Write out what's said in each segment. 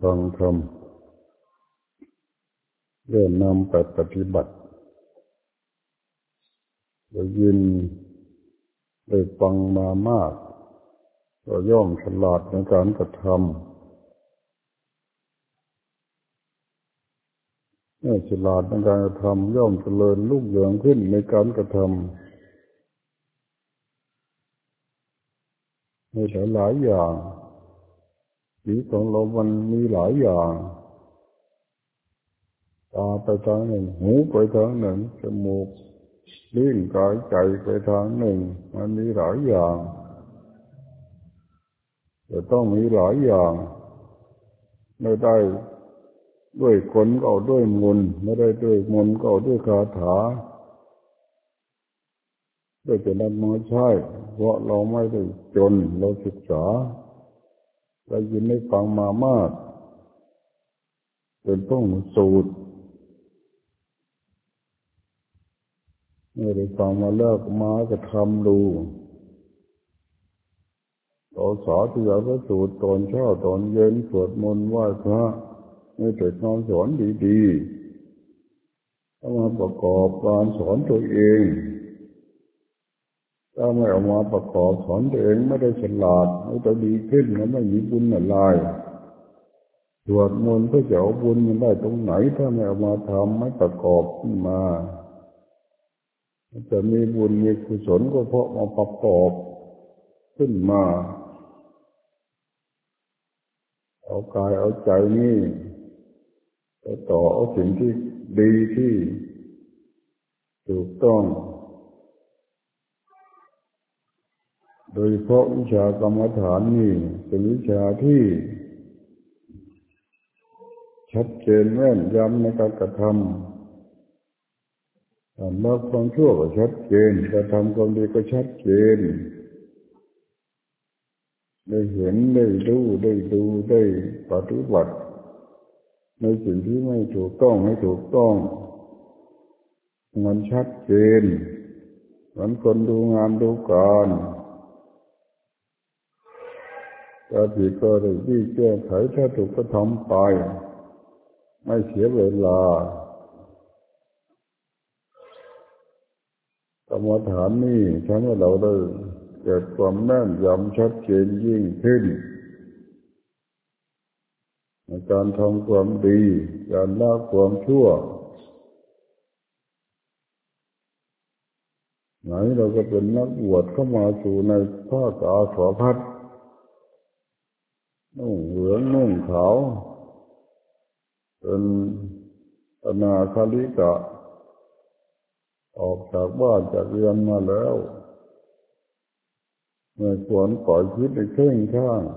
ฟังธรรมเริ่มนำไปปฏิบัติได้ยินได้ฟังมามากก็ย่อมฉลาดในการกระทำเมื่อฉลาดในการกระทำย่อมเจริญรุ่งเรืองขึ้นในการกระทำในหลายอย่างชีวิตของเรามันมีหลายอย่างตาไปทางหนึ่งหูไปทางหนึ่งจมูกลิ้นกายใจไปทางหนึ่งมันมีหลายอย่างจะต้องมีหลายอย่างไม่ได้ด้วยคนก็เอาด้วยมนต์ไม่ได้ด้วยมนต์ก็เอาด้วยคาถาด้วยแต่นั้นมาใช่เพราะเราไม่ได้จนเราศึกษาได้ยินได้ฟังมามากเป็นต้องสูตรไม่ได้ฟังมาแล้วก็มาก็ทำดูเราสาธยายพระสูตรตอนเช้าตอนเย็นสวดมนต์ไหว้พระไม่แต่คำสอนดีๆเอามาประกอบการสอนตัวเองถ้าไม่เอามาประกอบสอนตัวเองไม่ได้ฉลาดไม่ได้ดีขึ้นแล้วไม่มีบุญอะไรสวดมนต์เพื่อจะเอาบุญมันได้ตรงไหนถ้าไม่เอามาทำไม่ประกอบขึ้นมาจะมีบุญมีกุศลก็เพราะมาประกอบขึ้นมาเอากายเอาใจนี่ไปต่อเอาสิ่งที่ดีที่ถูกต้องโดยเฉพาะวิชากรรมฐานนี่เป็นวิชาที่ชัดเจนแม่นยำในการกระทำการละความชั่วก็ชัดเจนการทำความดีก็ชัดเจนได้เห็นได้รู้ได้ดูได้ปฏิบัติในสิ่งที่ไม่ถูกต้องให้ถูกต้องมันชัดเจนเหมือนคนดูงานดูการถ้าผิดก็ได้ที่แก้ไขถ้าถูกก็ทำไปไม่เสียเวลากรรมฐานนี่ทำให้เราได้เกิดความแน่นยำชัดเจนยิ่งขึ้นในการทำความดีการละความชั่วไหนเราก็เป็นนักบวชเข้ามาสู่ในผ้ากาสาวพัดนุ่งเหลืองนุ่งขาวเป็นอนาคาลิกะออกจากบ้านจากเรือนมาแล้วไม่ควรปล่อยชีวิตในเคร่งข้าง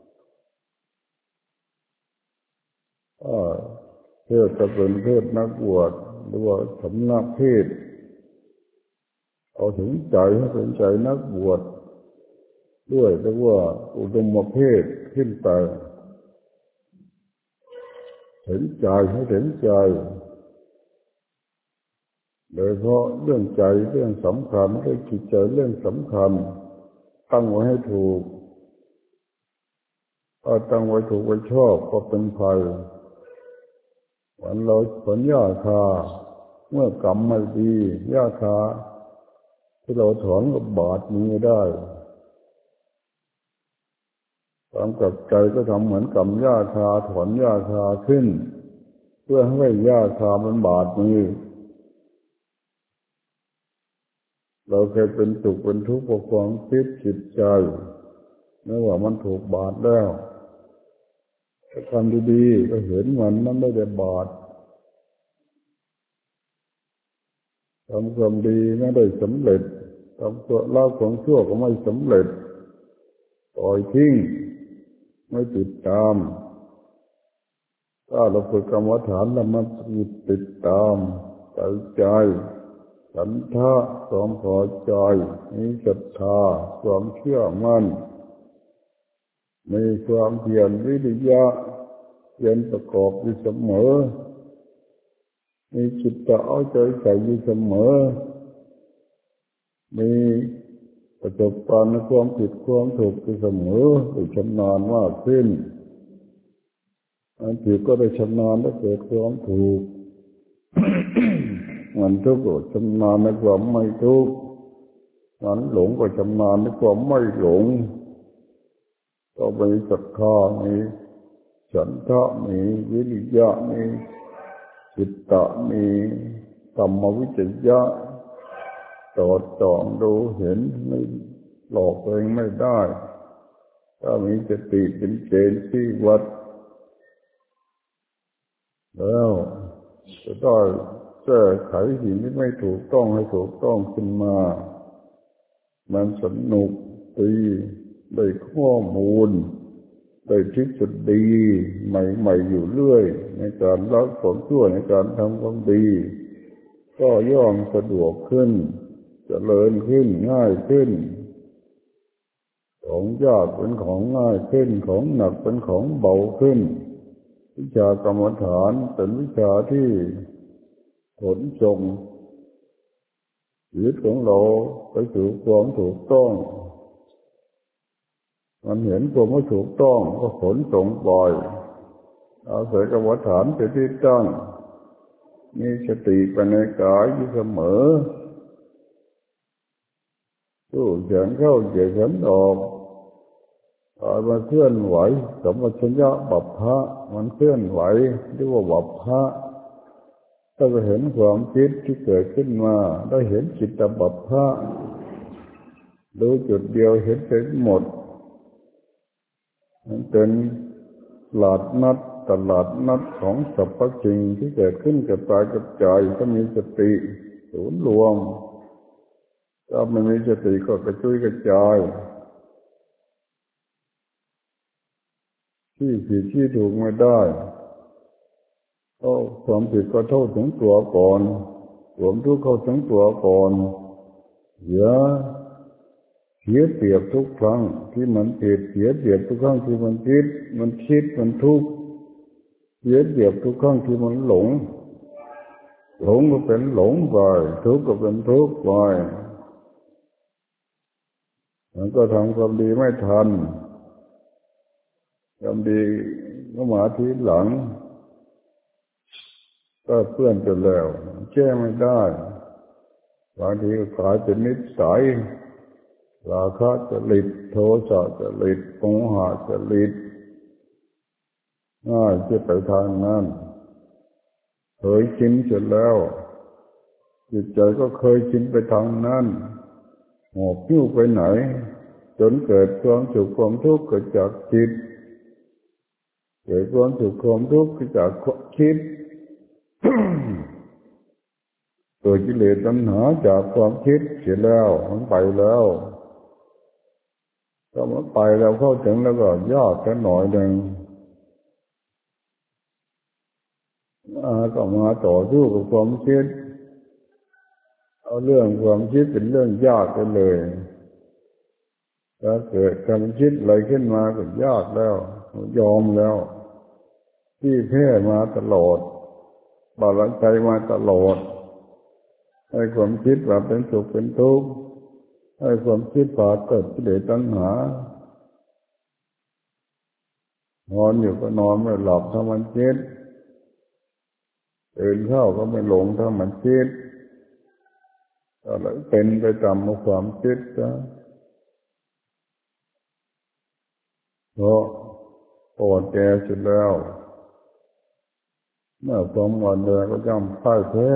เพศจะเป็นเพศนักบวชหรือว่าสำนักเพศเอาถึงใจให้เป็นใจนักบวชด้วยหรือว่าอุดมเพศขึ้นไปถึงใจให้ถึงใจโดยเพราะเรื่องใจเรื่องสำคัญเรื่องจิตใจเรื่องสำคัญตั้งไว้ให้ถูกถ้าตั้งไว้ถูกไว้ชอบก็เป็นภัยวันเราผลหญ้าคาเมื่อกรรมไม่ดีหญ้าคาที่เราถอนกับบาดมือได้ตามกับใจก็ทำเหมือนกำหญ้าคาถอนหญ้าคาขึ้นเพื่อให้หญ้าคามันบาดมือเราเคยเป็นสุขเป็นทุกข์เพราะความคิดจิตใจไม่ว่ามันถูกบาดแล้วถ้าทำดีๆก็เห็นมันไม่ได้บาดทำความดีไม่ได้สำเร็จทำตัวละความชั่วก็ไม่สำเร็จปล่อยทิ้งไม่ติดตามถ้าเราฝึกกรรมฐานแล้วมันติดตามใจฉันทะความพอใจมีศรัทธาความเชื่อมั่นมีความเพียรวิริยะเพียรประกอบอยู่เสมอมีจิตจะเอาใจใส่อยู่เสมอมีประสบการณ์ในความผิดความถูกอยู่เสมอชำนาญมากขึ้นมันผิดก็ได้ชำนาญได้เกิดความถูก มันทุกข์ก็ชำนาญในความไม่ทุกข์มันหลงก็ชำนาญในความไม่หลงก็มีศรัทธามีฉันทะมีวิริยะมีจิตตะมีธรรมวิจยะตรวจสอบดูเห็นไม่หลอกตัวเองไม่ได้ถ้ามีสติเป็นเกณฑ์ที่วัดแล้วจะได้แก้ไขสิ่งที่ไม่ถูกต้องให้ถูกต้องขึ้นมามันสนุกดีได้ข้อมูลได้ทฤษฎีใหม่ๆอยู่เรื่อยในการละความชั่วในการทำความดีก็ย่อมสะดวกขึ้นเจริญขึ้นง่ายขึ้นของยากเป็นของง่ายขึ้นของหนักเป็นของเบาขึ้นวิชากรรมฐานเป็นวิชาที่ขนส่งชีวิตของเราไปสู่ความถูกต้องมันเห็นความไม่ถูกต้องก็ขนส่งปล่อยอาศัยกรรมฐานเป็นที่ตั้งมีสติไปในกายอยู่เสมอสู้แขนเข้าเหยียดแขนออกกายมันเคลื่อนไหวสัมปชัญญะบัพพะมันเคลื่อนไหวเรียกว่าบัพพะถ้าเราเห็นความคิดที่เกิดขึ้นมาได้เห็นจิตตบัพพะดูจุดเดียวเห็นเป็นหมดมันเป็นตลาดนัดของสรรพสิ่งที่เกิดขึ้นกับกายกับใจถ้ามีสติศูนย์รวมถ้าไม่มีสติก็กระจุยกระจายที่ผิดที่ถูกไม่ได้ความผิดก็โทษถึงตัวก่อนความทุกข์เข้าถึงตัวก่อนอย่าเสียเปรียบทุกครั้งที่มันผิดเสียเปรียบทุกครั้งที่มันคิดมันทุกข์เสียเปรียบทุกครั้งที่มันหลงก็เป็นหลงไปทุกข์ก็เป็นทุกข์ไปมันก็ทำความดีไม่ทันความดีก็มาทีหลังก็เพื่อนไปแล้วแก้ไม่ได้บางทีก็กลายเป็นนิสัยราคะจริตโทสะจริตโมหะจริตง่ายจะไปทางนั้นเคยชินเสร็จแล้วจิตใจก็เคยชินไปทางนั้นหอบหิ้วไปไหนจนเกิดความสุขความทุกข์เกิดจากจิตเกิดความสุขความทุกข์เกิดจากคิดตัวกิเลสตัณหาจากความคิดเสียแล้วมันไปแล้วถ้ามันไปแล้วเข้าถึงแล้วก็ยากแค่หน่อยหนึ่งก็มาต่อสู้กับความคิดเอาเรื่องความคิดเป็นเรื่องยากไปเลยถ้าเกิดความคิดอะไรขึ้นมาก็ยากแล้วยอมแล้วที่แพ้มาตลอดบาลังใจมาตลอดให้ความคิดว่าเป็นสุขเป็นทุกข์ให้ความคิดว่าเกิดกิเลสตัณหานอนอยู่ก็นอนไม่หลับถ้ามันคิดตื่นเข้าก็ไม่หลงถ้ามันคิดอะไรเป็นไปตามความคิดนะเพราะอ่อนแอสุดแล้วเมื่อความอ่อนแอก็ย่อมพ่ายแพ้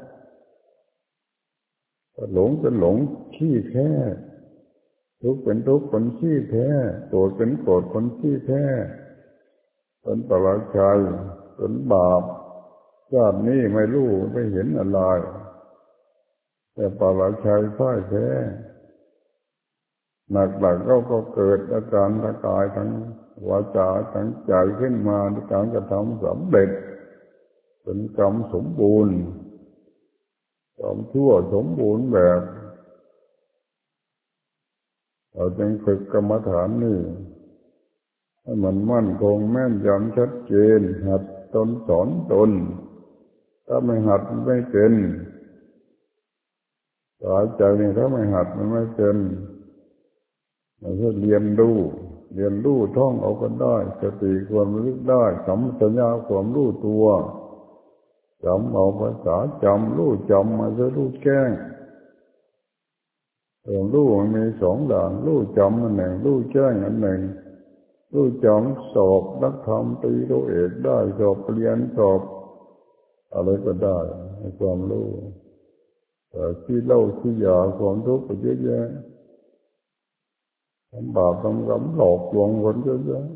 หลงเป็นหลงขี้แพ้ทุกข์เป็นทุกข์คนขี้แพ้โกรธเป็นโกรธคนขี้แพ้เป็นปราชัยเป็นบาปชาตินี้ไม่รู้ไม่เห็นอะไรแต่ปราชัยพ่ายแพ้หนักๆก็เกิดอาการทางกายทั้งวาจาทั้งใจขึ้นมาในการกระทำสำเร็จเป็นกรรมสมบูรณ์ความชั่วสมบูรณ์แบบเราจึงฝึกกรรมฐานนี่ให้มันมั่นคงแม่นยำชัดเจนหัดตนสอนตนถ้าไม่หัดไม่เป็นสายใจนี่ถ้าไม่หัดมันไม่เป็นมันก็เรียนรู้เรียนรู้ท่องเอากันได้สติความระลึกได้สัมปชัญญะความรู้ตัวจำเอาภาษาจำรู้จำมาจะรู้แก้งรู้มันมีสองด่านรู้จำอันหนึ่งรู้แจ้งอันหนึ่งรู้จำสอบนักธรรมตรีโทเอกได้สอบเรียนสอบอะไรก็ได้ในความรู้แต่ที่เล่าที่ยาความทุกข์ก็เยอะแยะทำบาปทำกรรมหลอกลวงคนเยอะแยะ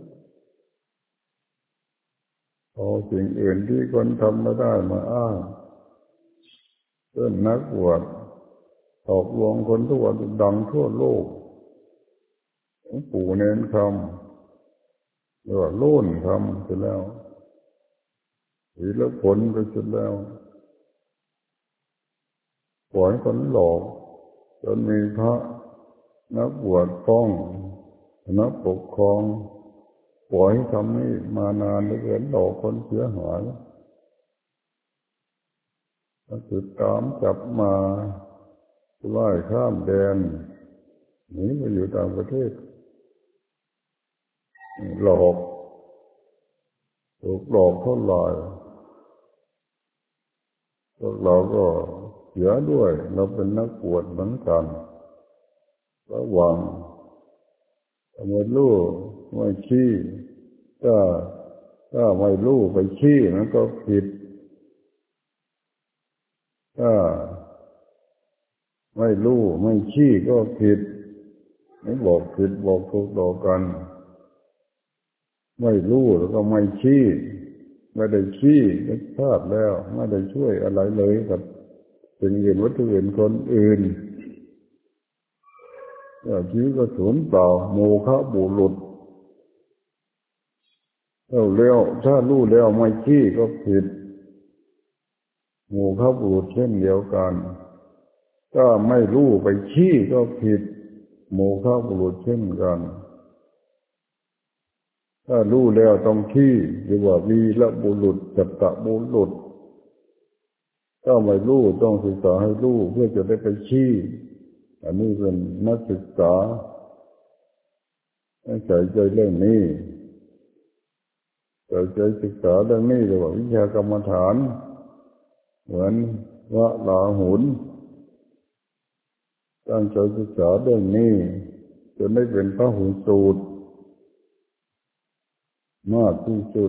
เอาสิ่งอื่นที่คนทำไม่ได้มาอ้างเช่นนักบวชหลอกลวงคนทั่วดังทั่วโลกหลวงปู่เน้นคำเรียกว่าโล่นคำเสร็จแล้วศีลผลไปเสร็จแล้วปล่อยคนหลอกจนมีพระนักบวชฟ้องนักปกครองปล่อยทำให้มานานเหลือเกินหลอกคนเสียหายติดตามจับมาไล่ข้ามแดนหนีไปอยู่ต่างประเทศหลอกถูกหลอกเท่าไหร่พวกเราก็เสียด้วยเราเป็นนักบวชเหมือนกันระวังไม่รู้ไม่ขี้ถ้าไม่รู้ไปขี้มันก็ผิดถ้าไม่รู้ไม่ขี้ก็ผิดไม่บอกผิดบอกถูกต่อกันไม่รู้แล้วก็ไม่ขี้ไม่ได้ขี้ก็พลาดแล้วไม่ได้ช่วยอะไรเลยกับสิ่งอื่นวัตถุอื่นคนอื่นชีวิตก็สูญเปล่าโมฆะบุรุษแล้วถ้ารู้แล้วไม่ขี้ก็ผิดโมฆะบุรุษเช่นเดียวกันถ้าไม่รู้ไปขี้ก็ผิดโมฆะบุรุษเช่นกันถ้ารู้แล้วต้องขี้หรือว่าวีรบุรุษจัตตบุรุษถ้าไม่รู้ต้องศึกษาให้รู้เพื่อจะได้ไปขี้อันนี้เป็นนักศึกษาให้ใส่ใจเรื่องนี้ใส่ใจศึกษาเรื่องนี้เรียกว่าวิชากรรมฐานเหมือนพระราหุลตั้งใจศึกษาเรื่องนี้จนได้เป็นพระหูสูตรมากที่สุด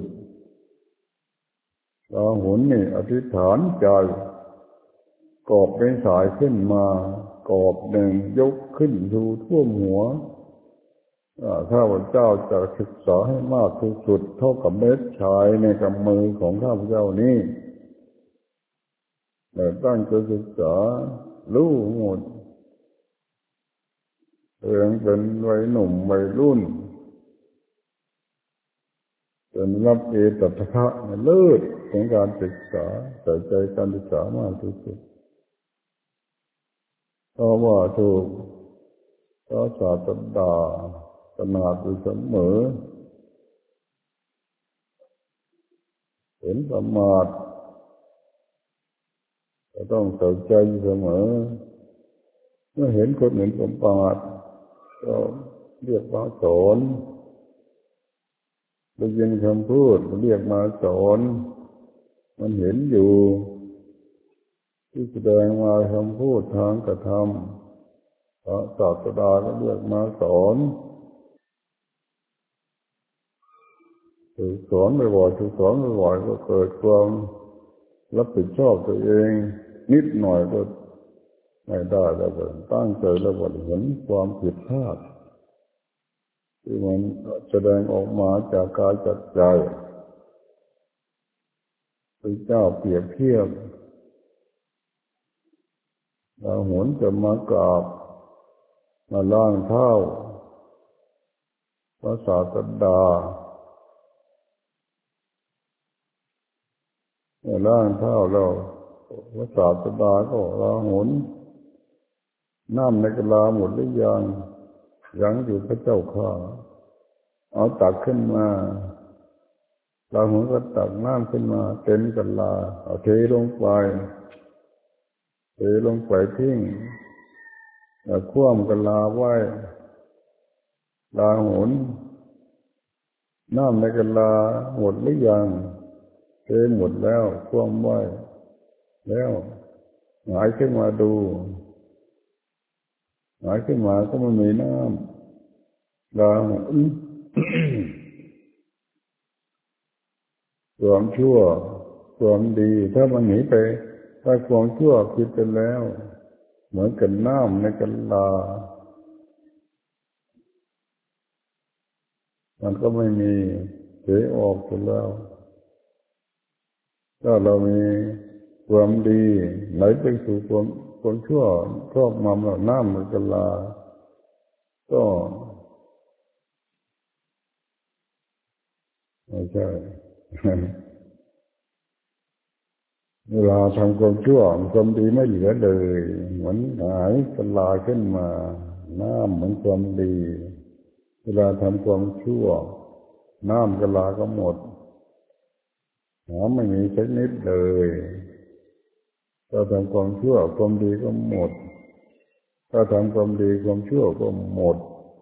ราหุลนี่อธิษฐานใจกอบเป็นสายขึ้นมากอบหนึ่งยกขึ้นดูท่วมหัวข้าพเจ้าจะศึกษาให้มากที่สุดเท่ากับเม็ดชายในกำมือของข้าพเจ้านี้แต่ตั้งใจศึกษารู้หมดเป็นวัยหนุ่มวัยรุ่นจนรับเอตัทถะเลิศของการศึกษาใส่ใจการศึกษามากที่สุดเพราะว่าถูกพระศาสดาตระหนักอยู่เสมอเห็นประมาทก็ต้องใส่ใจอยู่เสมอเมื่อเห็นคนอื่นประมาทก็เรียกว่าสอนได้ยินคำพูดเรียกมาสอนมันเห็นอยู่ที่แสดงมาคำพูดทางกระทำพระศาสดาก็เรียกมาสอนถูกสอนบ่อยๆถูกสอนบ่อยๆก็เกิดความรับผิดชอบตัวเองนิดหน่อยก็ไม่ได้แล้วก็ตั้งใจแล้วก็เห็นความผิดพลาดที่มันแสดงออกมาจากกายจากใจพระเจ้าเปรียบเทียบราหุลจะมากราบมาล้างเท้าพระศาสดาล้างเท้าแล้วพระศาสดาก็ราหุลน้ำในกะลาหมดหรือยังอยู่พระเจ้าข้าเอาตักขึ้นมาราหุลก็ตักน้ำขึ้นมาเต็มกะลาเอาเทลงไปทิ้งแล้วคว่ำกะลาไว้ราหุลน้ำในกะลาหมดหรือยังเทหมดแล้วคว่ำไว้แล้วหงายขึ้นมาดูหงายขึ้นมาก็ไม่มีน้ำล้างความชั่วความดีถ้ามันหนีไปถ้าความชั่วคิดไปแล้วเหมือนกับน้ำในกะลามันก็ไม่มีเสียออกไปแล้วถ้าเรามีความดีไหลไปสู่ความชั่วครอบงำเราน้ำในกะลาก็ไม่ใช่ เวลาทำความชั่วความดีไม่เหลือเลยเหมือนหายกะลาขึ้นมาน้ำเหมือนความดีเวลาทำความชั่วน้ำกะลาก็หมดน้ำไม่มีสักนิดเลยถ้าทำความชั่วความดีก็หมดถ้าทำความดีความชั่วก็หมด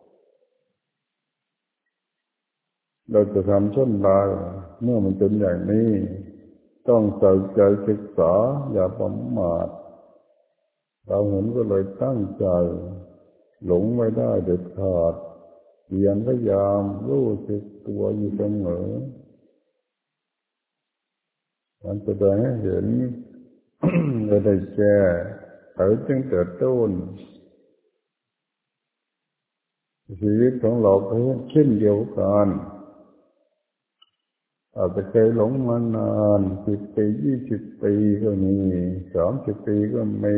เราจะทำเช่นไรเมื่อมันเป็นอย่างนี้ต้องใส่ใจศึกษาอย่าประมาทเราเห็นก็เลยตั้งใจหลงไม่ได้เด็ดขาดเพียรพยายามรู้สึกตัวอยู่เสมอมันแสดงให้เห็น เราได้แก้ไขตั้งแต่ต้นชีวิตของเราก็เช่นเดียวกันอาจจะเคยหลงมานาน10 ปี20 ปีก็มี30 ปีก็มี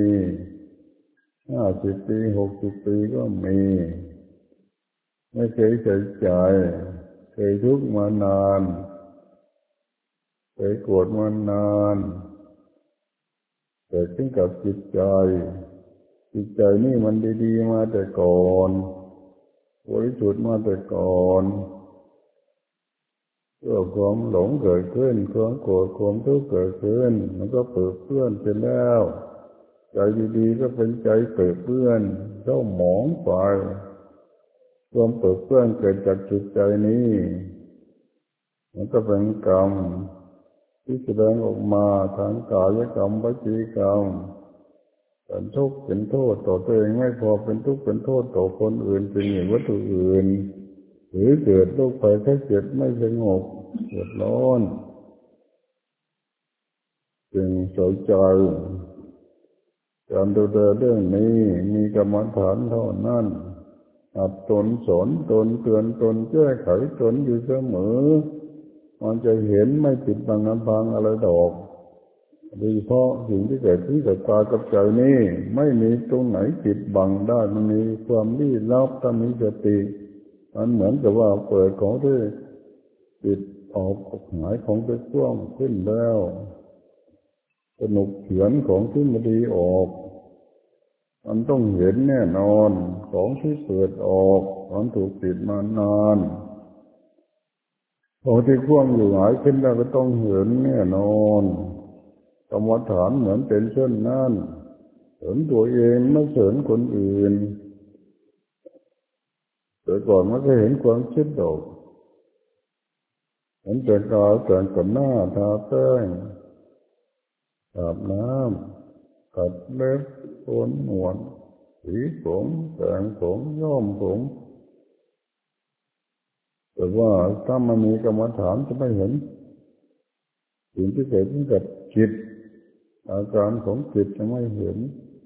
50 ปี60 ปีก็มีไม่เคยใส่ใจเคยทุกข์มานานเคยโกรธมานานเกิดขึ้นกับจิตใจนี่มันดีๆมาแต่ก่อนบริสุทธิ์มาแต่ก่อนเมื่อความหลงเกิดขึ้นความโกรธความทุกข์เกิดขึ้นมันก็เปื้อนเปื้อนไปแล้วใจดีๆก็เป็นใจเปื้อนเปื้อนเจ้าหมองไปความเปื้อนเปื้อนเกิดจากจิตใจนี้มันก็เป็นกรรมที่แสดงออกมาทางกายกรรมวจีกรรมเป็นทุกข์เป็นโทษต่อตัวเองไม่พอเป็นทุกข์เป็นโทษต่อคนอื่นเป็นอย่างวัตถุอื่นหรือเกิดโรคภัยไข้เจ็บไม่สงบเดือดร้อนจึงสนใจการดูแลเรื่องนี้มีกรรมฐานเท่านั้นหัดตนสอนตนเตือนตนแก้ไขตนอยู่เสมอมันจะเห็นไม่ปิดบังน้ำพังอะไรดอกโดยเฉพาะสิ่งที่เกิดขึ้นกับตากับใจนี่ไม่มีตรงไหนปิดบังได้มันมีความลี้ลับถ้ามีสติมันเหมือนกับว่าเปิดของที่ปิดออกหายของที่กว้างขึ้นแล้วสนุกเขียนของที่ไม่ดีออกมันต้องเห็นแน่นอนของที่เปิดออกมันถูกปิดมานานของที่กว้างอยู่หายขึ้นแล้วก็ต้องเห็นแน่นอนกรรมฐานเหมือนเป็นเช่นนั้นเห็นตัวเองไม่เห็นคนอื่นแต่ก่อนมันก็เห็นความคิดดอกเห็นแต่กายแต่งกับหน้าทาแป้งอาบน้ำตัดเล็บโกนหนวดสีผมแต่งผมย้อมผมแต่ว่าถ้ามันมีกรรมฐานจะไม่เห็นสิ่งที่เกิดขึ้นกับจิตอาการของจิตจะไม่เห็น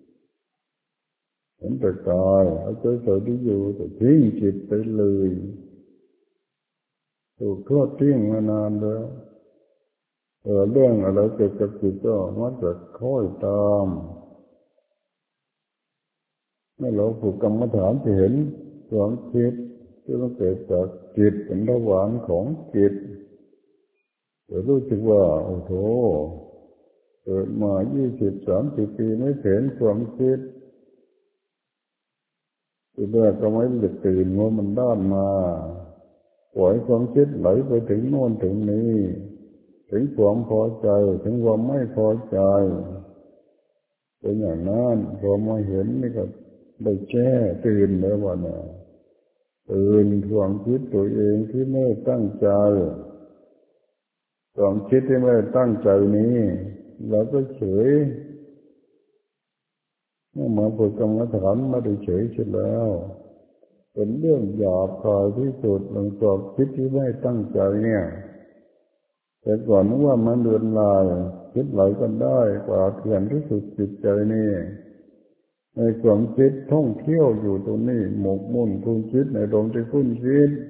แต่กายเอาใจใส่ที่อยู่แต่ทิ้งจิตไปเลยถูกทอดทิ้งมานานแล้วเรื่องอะไรเกิดกับจิตก็มักจะคอยตามเมื่อเราฝึกกรรมฐานจะเห็นความคิดที่มันเกิดจากจิตเป็นระหว่างของจิตจะรู้สึกว่าโอ้โหเกิดมา20-30 ปีไม่เห็นความคิดทีแรกก็ไม่ได้ตื่นว่ามันด้านมาปล่อยความคิดไหลไปถึงโน่นถึงนี้ถึงความพอใจถึงความไม่พอใจเป็นอย่างนั้นพอมาเห็นนี่ก็ได้แก้ตื่นแล้วว่าเนี่ยความคิดตัวเองที่ไม่ตั้งใจความคิดที่ไม่ตั้งใจนี้เราก็เฉยเมื่อมาฝึกกรรมฐานไม่ได้เฉยเฉยแล้วเป็นเรื่องหยาบคายที่สุดหลังความคิดที่ไม่ตั้งใจเนี่ยแต่ก่อนนึกว่ามันเดือนลายคิดไหลกันได้กว่าเถื่อนที่สุดจิตใจนี่ในความคิดท่องเที่ยวอยู่ตรงนี้หมกมุ่นคุ้นคิดในลมที่คุ้นคิด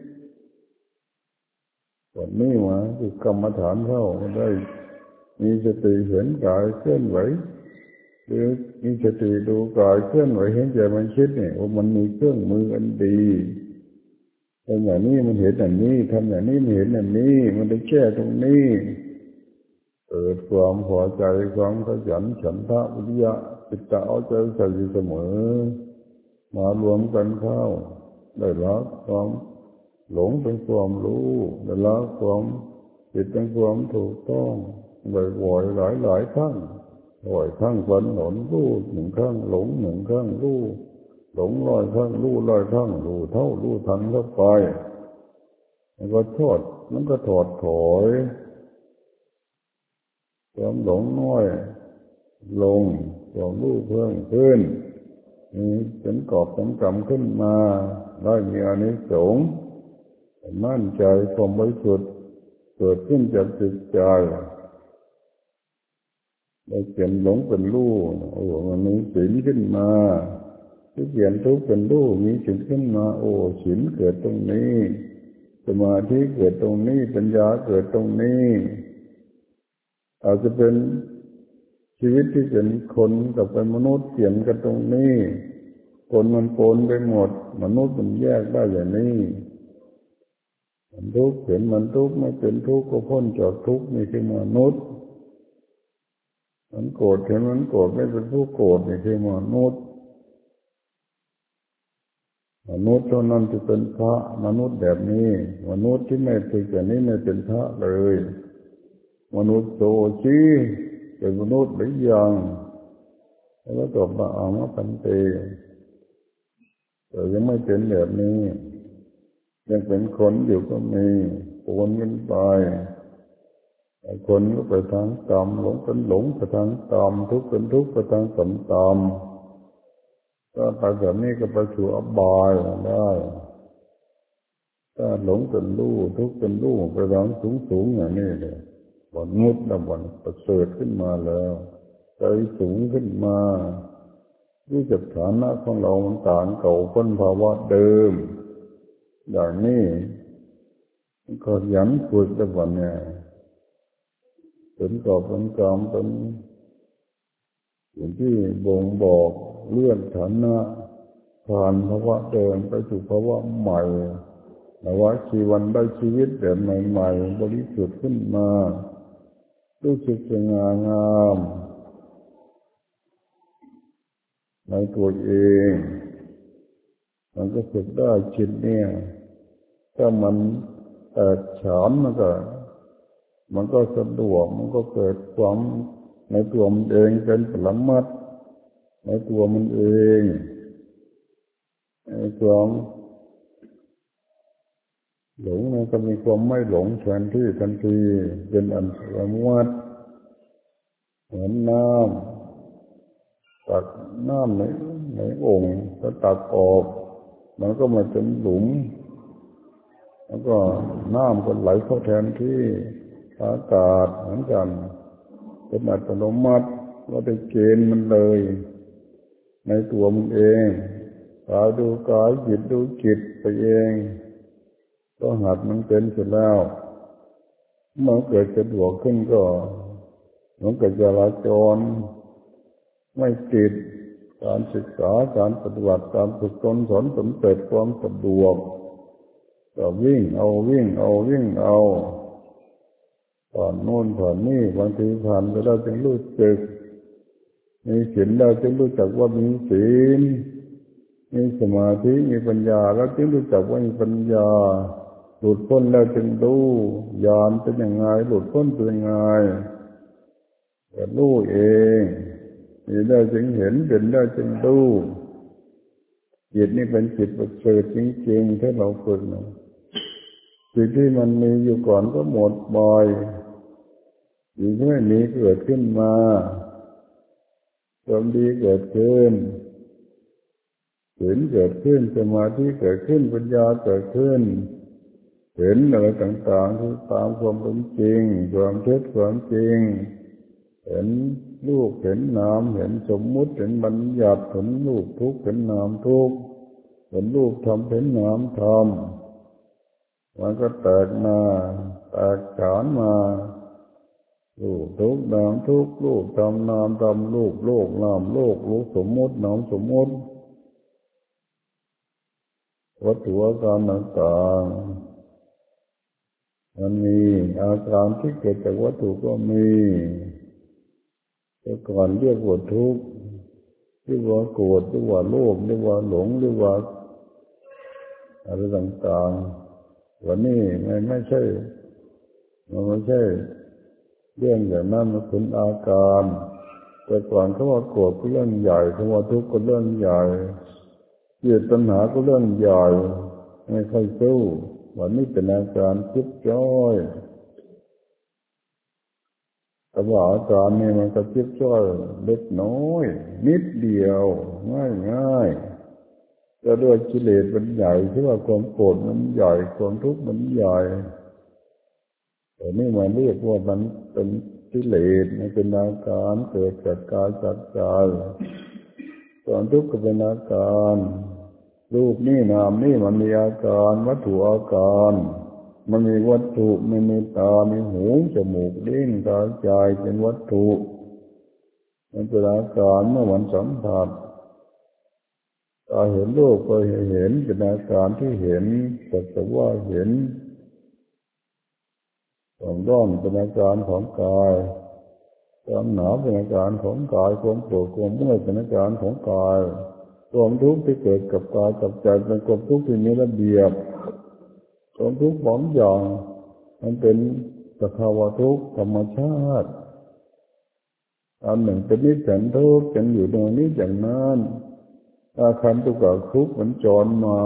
วันนี้มาคือกรรมฐานเข้าได้มีสติเห็นกายเคลื่อนไหวหรือมีสติดูกายเคลื่อนไหวเห็นใจมันคิดเนี่ยว่ามันมีเครื่องมืออันดีทำอย่างนี้มันเห็นอย่างนี้ทำอย่างนี้มันเห็นอย่างนี้มันได้แก้ตรงนี้เกิดความพอใจความขยันฉันทะวิริยะจิตตะเอาใจใส่อยู่เสมอมารวมกันเข้าได้ละความหลงเป็นความรู้ได้ละความผิดเป็นความถูกต้องบ่อยๆหลายครั้งบ่อยครั้งวันหนนรู้หนึ่งครั้งหลงหนึ่งครั้งรู้หลงร้อยครั้งรู้ร้อยครั้งรู้เท่ารู้ทันเข้าไปมันก็ถอดถอยความหลงน้อยลงความรู้เพิ่มขึ้นมีเป็นกอบเป็นกำขึ้นมาได้มีอานิสงส์มั่นใจความบริสุทธิ์เกิดขึ้นจากจิตใจได้เปลี่ยนหลงเป็นรู้โอ้มันมีศีลขึ้นมาที่เปลี่ยนทุกข์เป็นรู้มีศีลขึ้นมาโอ้ศีลเกิดตรงนี้สมาธิเกิดตรงนี้ปัญญาเกิดตรงนี้อาจจะเป็นชีวิตที่เป็นคนกับเป็นมนุษย์เปลี่ยนกันตรงนี้คนมันปนไปหมดมนุษย์มันแยกได้อย่างนี้มันทุกข์เห็นมันทุกข์ไม่เป็นทุกข์ก็พ้นจากทุกข์นี่คือมนุษย์มันโกรธเห็นมันโกรธไม่เป็นผู้โกรธนี่คือมนุษย์เท่านั้นจะเป็นพระมนุษย์แบบนี้มนุษย์ที่ไม่ฝึกอย่างนี้ไม่เป็นพระเลยมนุษย์โตชีเป็นมนุษย์หรือยังแล้วก็ตอบมาเอามาพันเตแต่ยังไม่เป็นแบบนี้ยังเป็นคนอยู่ก็มีโอนกันไปคนก็ไปทางต่ำหลงเป็นหลงไปทางต่ำทุกข์เป็นทุกข์ไปทางต่ำๆถ้าไปแบบนี้ก็ไปสู่อบายได้ถ้าหลงเป็นรู้ทุกข์เป็นรู้ไปทางสูงๆอย่างนี้เลยวันงดแล้ววันประเสริฐขึ้นมาแล้วใจสูงขึ้นมารู้จักฐานะของเรามันต่างเก่าพ้นภาวะเดิมอย่างนี้ก็ยันฝึกแต่วันเนี่ยเป็นกอบเป็นกรรมเป็นสิ่งที่บ่งบอกเลื่อนฐานะผ่านภาวะเดิมไปสู่ภาวะใหม่ภาวะชีวันได้ชีวิตแบบใหม่ๆบริสุทธิ์ขึ้นมารู้สึกสง่างามในตัวเองมันก็ฝึกได้จิตเนี่ยถ้ามันแตกฉานมันก็สะดวกมันก็เกิดความในตัวมันเองเป็นปรมัตถ์ในตัวมันเองในความหลงมันก็มีความไม่หลงแทนที่ทันทีเป็นอันปรมัตถ์เหมือนน้ำตักน้ำในโอ่งถ้าตักออกมันก็มาเป็นหลุมแล้วก็น้ำก็ไหลเข้าแทนที่อากาศเหมือนกันเป็นอัตโนมัติเราได้เกณฑ์มันเลยในตัวมันเองกายดูกายจิตดูจิตไปเองก็หัดมันเป็นเสร็จแล้วเมื่อเกิดสะดวกขึ้นก็เหมือนกับจราจรไม่ติดการศึกษาการปฏิบัติการฝึกตนสอนสมเร็จความสะดวกก็วิ่งเอาผ่านโน่นผ่านนี่บางทีผ่านไปแล้วจึงรู้สึกมีศีลแล้วจึงรู้จักว่ามีศีลมีสมาธิมีปัญญาแล้วจึงรู้จักว่ามีปัญญาหลุดพ้นแล้วจึงรู้ญาณเป็นยังไงหลุดพ้นเป็นยังไงก็รู้เองมีได้จึงเห็นเป็นได้จึงรู้จิตนี่เป็นจิตประเสริฐจริงๆถ้าเราฝึกนะจิตที่มันมีอยู่ก่อนก็หมดบ่อยจิตที่ไม่มีเกิดขึ้นมาความดีเกิดขึ้นศีลเกิดขึ้นสมาธิเกิดขึ้นปัญญาเกิดขึ้นเห็นอะไรต่างๆที่ตามความเป็นจริงความเท็จความจริงเห็นรูปเห็นนามเห็นสมมุติเห็นบัญญัติเห็นรูปทุกข์เห็นนามทุกข์เห็นรูปธรรมเห็นนามธรรมมันก็แตกมาแตกฉานมารูปทุกข์นามทุกข์รูปธรรมนามธรรมรูปโลกนามโลกรูปสมมุตินามสมมุติวัตถุอาการต่างๆมันมีอาการที่เกิดจากวัตถุก็มีแต่ก่อนเรียกว่าทุกข์เรียกว่าโกรธเรียกว่าโลภเรียกว่าหลงเรียกว่าอะไรต่างๆวันนี้ไม่ใช่มันไม่ใช่เรื่องอย่างนั้นมันเป็นอาการแต่ก่อนเขาว่าโกรธก็เรื่องใหญ่เขาว่าทุกข์ก็เรื่องใหญ่เกิดปัญหาก็เรื่องใหญ่ไม่ค่อยสู้วันนี้เป็นอาการจิ๊บจ้อยแต่ว่าอาการนี้มันก็จิ๊บจ้อยเล็กน้อยนิดเดียวง่ายๆแต่ด้วยกิเลสมันใหญ่ที่ว่าความโกรธมันใหญ่ความทุกข์มันใหญ่แต่นี่มันเรียกว่ามันเป็นกิเลสมันเป็นอาการเกิดจากกายจากใจความทุกข์ก็เป็นอาการรูปนี่นามนี่มันมีอาการวัตถุอาการมันมีวัตถุมันมีตามีหูจมูกลิ้นกายใจเป็นวัตถุมันเป็นอาการเมื่อมันสัมผัสตาเห็นรูปก็เห็นเป็นอาการที่เห็นแต่ว่าเห็นความร้อนเป็นอาการของกายความหนาวเป็นอาการของกายความปวดความเมื่อยเป็นอาการของกายความทุกข์ที่เกิดกับกายกับใจเป็นความทุกข์ที่มีระเบียบความทุกข์บางอย่างมันเป็นสภาวะทุกข์ธรรมชาติอันหนึ่งเป็นนิสัยทุกข์กันอยู่ตรงนี้อย่างนั้นอาการทุกข์ทุกข์มันจรมา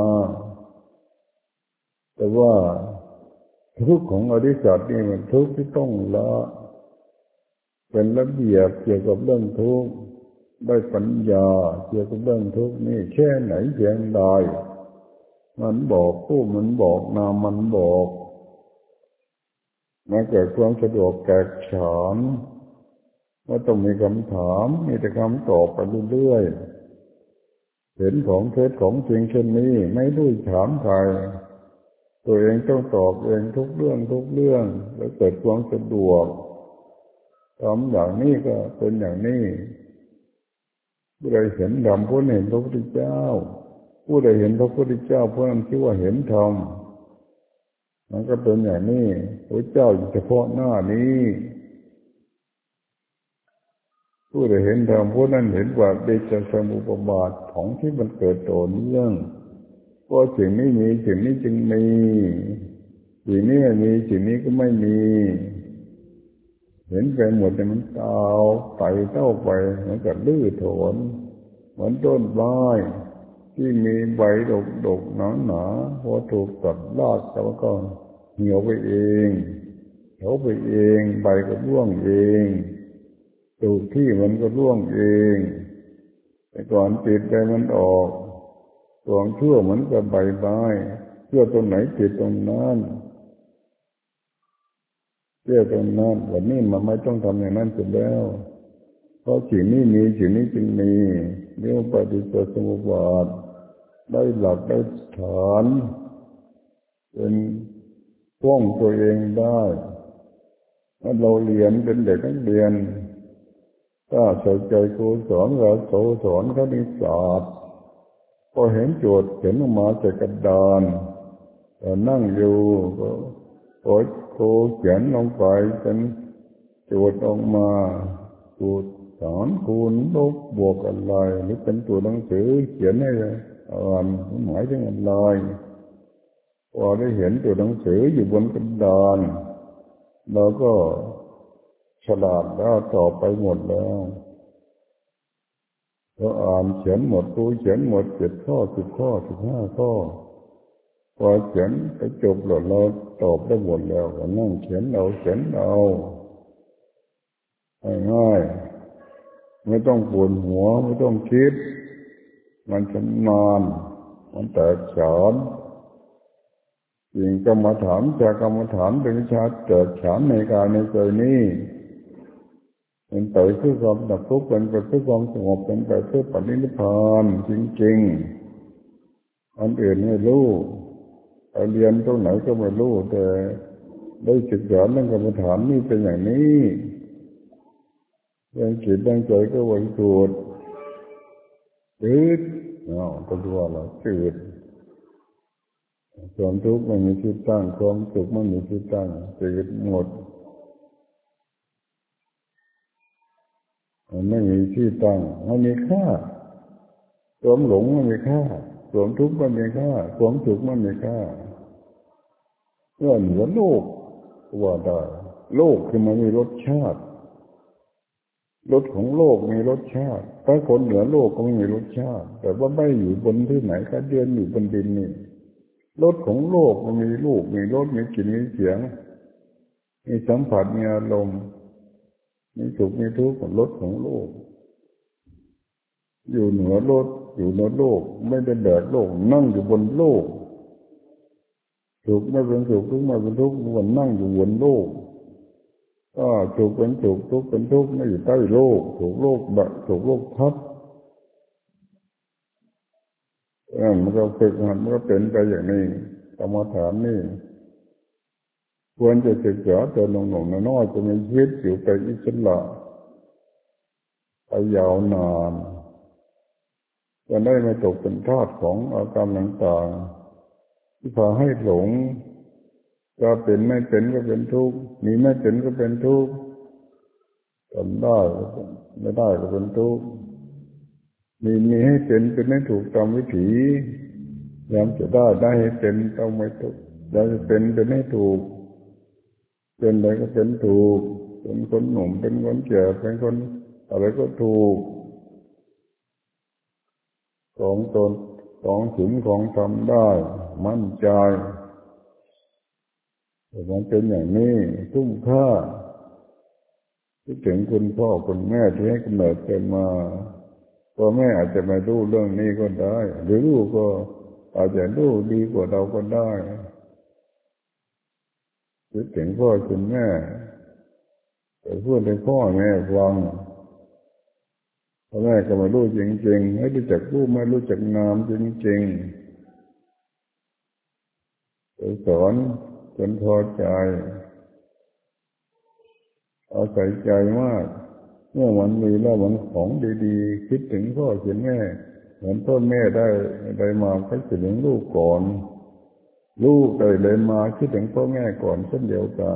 แต่ว่าทุกข์ของอริยสัจนี่มันทุกข์ที่ต้องละเป็นระเบียบเกี่ยวกับเรื่องทุกข์ได้ปัญญาเกี่ยวกับเรื่องทุกข์นี่แค่ไหนเพียงใดมันบอกผู้มันบอกนามมันบอกมาเกิดความสะดวกแก่ฉันว่าต้องมีคำถามมีแต่คำตอบไปเรื่อยๆเห็นของเท็จของจริงเช่นนี้ไม่รู้ถามใครตัวเองต้องตอบเองทุกเรื่องแล้วเกิดความสะดวกทำอย่างนี้ก็เป็นอย่างนี้ผู้ใดเห็นธรรมผู้นั้นเห็นพระพุทธเจ้าผู้ใดเห็นพระพุทธเจ้าผู้นั้นชื่อว่าเห็นธรรมมันก็เป็นอย่างนี้พระเจ้าเฉพาะหน้านี้ผู้ใดเห็นธรรมผู้นั้นเห็นว่าเดชะสมุปบาทของที่มันเกิดต่อเนื่องเพราะสิ่งนี้มีสิ่งนี้จึงมีสิ่งนี้มีสิ่งนี้ก็ไม่มีเห็นไปหมดแต่มันเต่าไต่เต้าไปมันก็ลื้อถอนเหมือนต้นไม้ที่มีใบดกหนาพอถูกตัดรากแล้วก็เหี่ยวไปเองไปเองใบก็ร่วงเองถูกที่มันก็ร่วงเองแต่ก่อนติดไปมันออกตัวชั่วมันก็ใบไม้เชื่อตรงไหนติดตรงนั้นเชื่อตรงนั้นวันนี้มันไม่ต้องทำอย่างนั้นเสร็จแล้วเพราะสิ่งนี้มีสิ่งนี้จึงมีเรียกว่าปฏิจจสมุปบาทได้หลักได้ฐานเป็นป้องตัวเองได้ถ้าเราเรียนเป็นเด็กนักเรียนถ้าใส่ใจครูสอนเราสอนคณิตศาสตร์พอเห็นโจทย์เขียนออกมาจากกระดานนั่งอยู่ก็ครูเขียนลงไปเป็นโจทย์ออกมาสูตรสอนคูณลบบวกอะไรหรือเป็นตัวหนังสือเขียนให้อ่านหมายถึงอะไรพอได้เห็นตัวหนังสืออยู่บนกระดานเราก็ฉลาดแล้วต่อไปหมดแล้วพออ่านานเขียนหมดครูเขียนหมด7 ข้อ10 ข้อ15 ข้อพอเขียนไปจบแล้วเราตอบได้หมดแล้วก็นั่งเขียนเอาง่ายๆไม่ต้องปวดหัวไม่ต้องคิดมันชำนาญมันแตกฉานสิ่งกรรมฐานจากกรรมฐานเป็นวิชาแตกฉานในกายในใจนี้เป็นไปเพื่อความดับทุกข์เป็นไปเพื่อความสงบเป็นไปเพื่อปณิพพานจริงๆอันอื่นไม่รู้ไปเรียนตรงไหนก็ไม่รู้แต่ได้ศึกษาเรื่องกรรมฐานนี่เป็นอย่างนี้เรื่องจิตเรื่องใจก็บริสุทธิ์จืดต้องดูว่าเราจืดความทุกข์ไม่มีที่ตั้งความสุขไม่มีที่ตั้งจืดหมดมันไม่มีที่ตั้งไม่มีค่าความหลงไม่มีค่าความทุกข์ไม่มีค่าความสุขไม่มีค่าเหนือโลกว่าได้โลกคือมันมีรสชาติรสของโลกมีรสชาติถ้าคนเหนือโลกก็ไม่มีรสชาติแต่ว่าไม่อยู่บนที่ไหนก็เดินอยู่บนดินนี่รสของโลกมันมีรูปมีรสมีกลิ่นมีเสียงมีสัมผัสมีอารมณ์มีสุขมีทุกข์รสของโลกอยู่เหนือโลกอยู่เหนือโลกไม่ได้แบกโลกนั่งอยู่บนโลกสุขไม่เป็นสุขทุกข์ไม่เป็นทุกข์มันนั่งอยู่บนโลกก็สุขเป็นสุขทุกข์เป็นทุกข์ไม่อยู่ใต้โลกถูกโลกบังถูกโลกทับมันก็ฝึกหัดมันก็เป็นไปอย่างนี้กรรมฐานนี่ควรจะศึกษาแต่หนุ่มๆน้อยๆจะมีชีวิตอยู่ไปอิสระไปยาวนานจะได้ไม่ตกเป็นทาสของอาการต่างๆที่พาให้หลงจะเป็นไม่เป็นก็เป็นทุกข์มีไม่เป็นก็เป็นทุกข์ทำได้ไม่ได้ก็เป็นทุกข์มีให้เป็นให้ถูกตามวิถียามจะได้ให้เป็นต้องไม่ทุกข์จะเป็นให้ถูกเป็นอะไรก็เป็นถูกเป็นคนหนุ่มเป็นคนแก่เป็นคนอะไรก็ถูกของตนของถึงของทำได้มั่นใจแต่มันเป็นอย่างนี้ทุ่มค่าคิดถึงคุณพ่อคุณแม่ที่ให้กำเนิดเกิดมาพ่อแม่อาจจะไม่รู้เรื่องนี้ก็ได้หรือรู้ก็อาจจะรู้ดีกว่าเราก็ได้คิดถึงพ่อคุณแม่แต่พูดให้พ่อแม่ฟังพ่อแม่ก็ไม่รู้จริงๆไม่รู้จักรู้ไม่รู้จักนามจริงๆไปสอนจนพอใจเอาใส่ใจมากเมื่อมันมีแล้วมันของดีๆคิดถึงพ่อถึงแม่เหมือนพ่อแม่ได้มาคิดถึงลูกก่อนลูกเลยมาคิดถึงพ่อแม่ก่อนเช่นเดียวกัน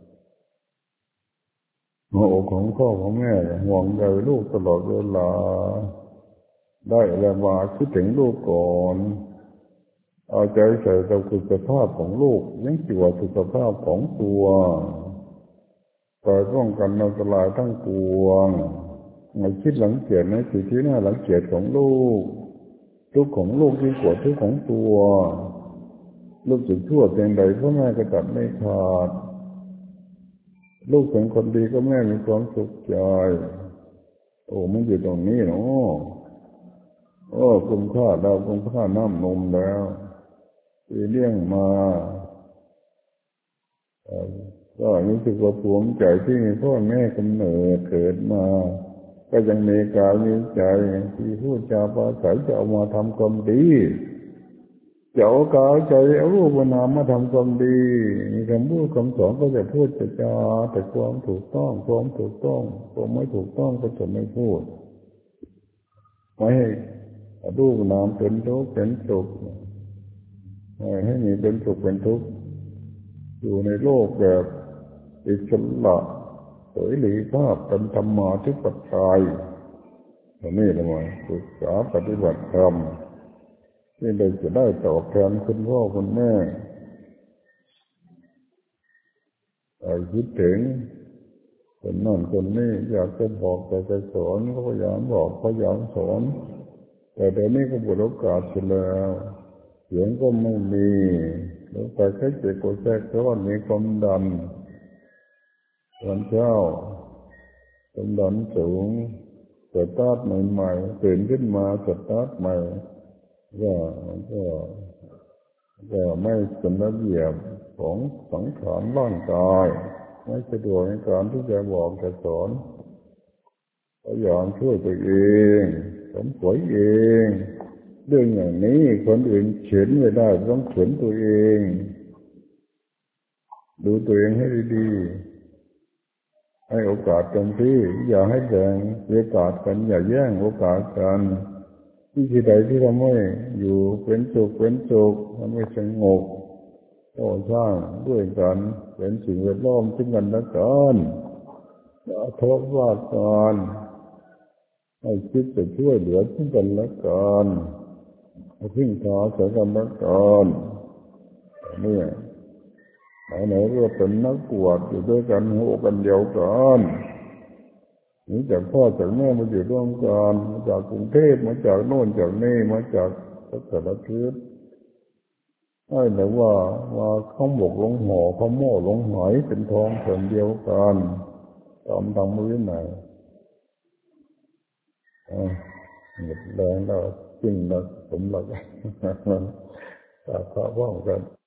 หัวอกของพ่อของแม่ห่วงใยลูกตลอดเวลาได้แล้วมาคิดถึงลูกก่อนเอาใจใส่ต่อสุขภาพของลูกยังเกี่ยวกับสุขภาพของตัวคอยป้องกันอันตรายทั้งปวงไม่คิดหลังเกียจในสิ่งที่น่าหลังเกียจของลูกทุกข์ของลูกยิ่งกว่าทุกข์ของตัวลูกสึกชั่วเพียงใดพ่อแม่ก็ตัดไม่ขาดลูกเป็นคนดีก็แม่มีความสุขใจโอ้มันอยู่ตรงนี้เนาะคุ้มค่าดาวคุ้มค่าน้ำนมแล้วที่เลี้ยงมาก็รู้สึกว่าภูมิใจที่มีพ่อแม่กำเนิดเกิดมาก็ยังมีกายมีใจที่พูดจาปราศัยจะเอามาทำความดีจะเอากายใจเอารูปนามมาทำความดีมีคำพูดคำสอนก็จะพูดจะจาแต่ความถูกต้องความถูกต้องความไม่ถูกต้องก็จะไม่พูดไม่ให้รูปนามเป็นทุกข์เป็นสุขให้มีเป็นสุขเป็นทุกข์อยู่ในโลกแบบอิสระเสรีภาพเป็นธรรมาธิปไตยนี่แหละมั้งศึกษาปฏิบัติธรรมนี่เลยจะได้ตอบแทนคุณพ่อคุณแม่คิดถึงคนนั่นคนนี้อยากจะบอกอยากจะสอนก็พยายามบอกพยายามสอนแต่เดี๋ยวนี้ก็หมดโอกาสไปแล้วเสียงก็ไม่มีแล้วไปแค่เจ็บก็แทรกเพราะว่ามีความดันตอนเช้าความดันสูงสตาร์ทใหม่ๆตื่นขึ้นมาสตาร์ทใหม่ก็ก็ก็ไม่เป็นระเบียบของสังขารร่างกายไม่สะดวกในการที่จะบอกจะสอนพยายามช่วยตัวเองสมป่วยเองเรื่องอย่างนี้คนอื่นเขียนไม่ได้ต้องเขียนตัวเองดูตัวเองให้ดีๆให้โอกาสกันที่อย่าให้แบ่งโอกาสกันอย่าแย่งโอกาสกันที่ใดที่ทำให้อยู่เป็นสุขทำให้สงบก็สร้างด้วยกันเป็นสิ่งแวดล้อมซึ่งกันและกันอย่าทะเลาะกันให้คิดจะช่วยเหลือซึ่งกันและกันให้พึ่งพาซึ่งกันและกันเนี่ยไหนๆก็เป็นนักบวชอยู่ด้วยกันหัวกันเดียวกันนี่จากพ่อจากแม่มาอยู่ร่วมกันมาจากกรุงเทพมาจากโน่นจากนี่มาจากแต่ละทิศให้แต่ว่ามาข้าวหมกลงห่อข้าวหม้อลงหอยเป็นทองแผ่นเดียวกันตามธรรมวินัยหมดแรงแล้วจริงแล้วสมหลักแต่พระว่างกัน